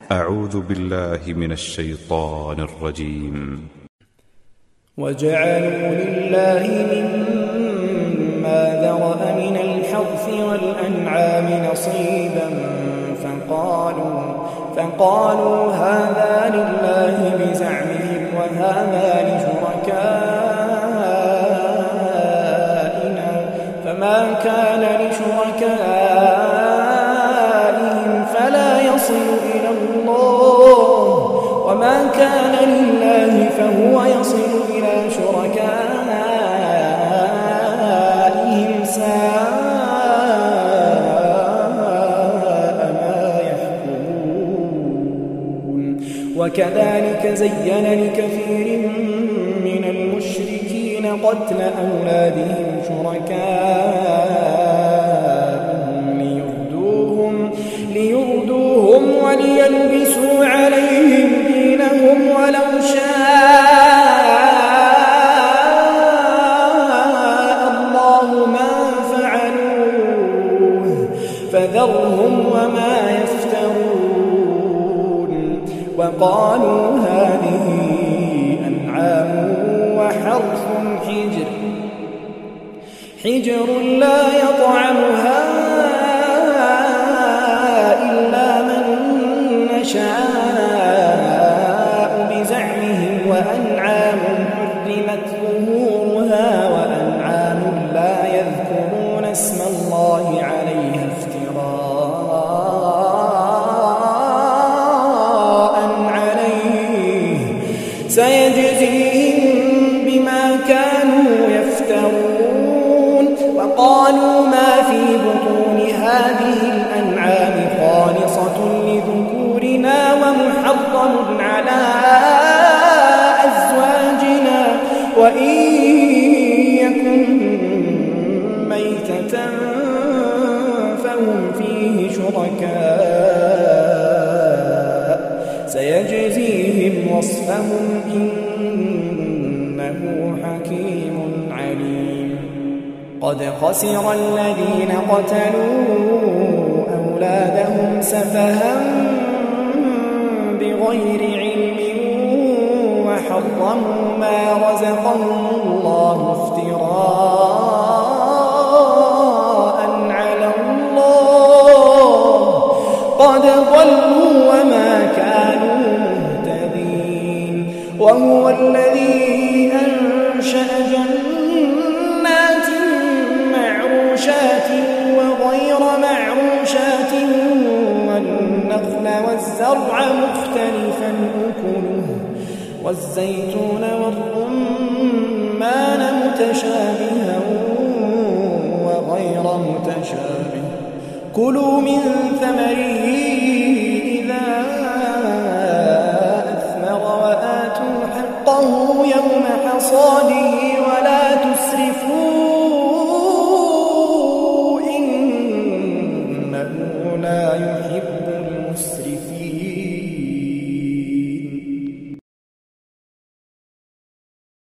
أعوذ بالله من الشيطان الرجيم. وجعلوا لله مما ذرأ من الحرث والأنعام نصيبا فقالوا هذا لله بزعمهم وهذا لشركائنا فما كان لشركائهم فلا يصل إلى الله وما كان لله فهو يصل إلى شركائهم ساء ما يحكمون. وكذلك زين لكثير من المشركين قتل أولادهم شركاءهم ليردوهم وليلبسوا عليهم دينهم ولو شاء الله ما فعلوه فذرهم وما يفترون. وقالوا هذه أنعام وحرث حجر لا يطعمها إلا من نشاء بزعمهم وأنعام حرمت ظهورها وأنعام لا يذكرون اسم الله عليها افتراء عليه سيجزيهم بما كانوا يفترون. وقالوا ما في بطون هذه الأنعام خالصة لذكورنا ومحرم على أزواجنا وإن يكن ميتة فهم فيه شركاء سيجزيهم وصفهم إنه حكيم عليم. قد خسر الذين قتلوا أولادهم سفها بغير علم وحرموا ما رزقهم الله افتراء على الله قد ضلوا وما كانوا مهتدين. وهو الذي أنشأ جنات معروشات وغير معروشات والنخل والزرع مختلفا أكله والزيتون والرمان متشابها وغير متشابه كلوا من ثمره إذا أثمر وآتوا حقه يوم حصاده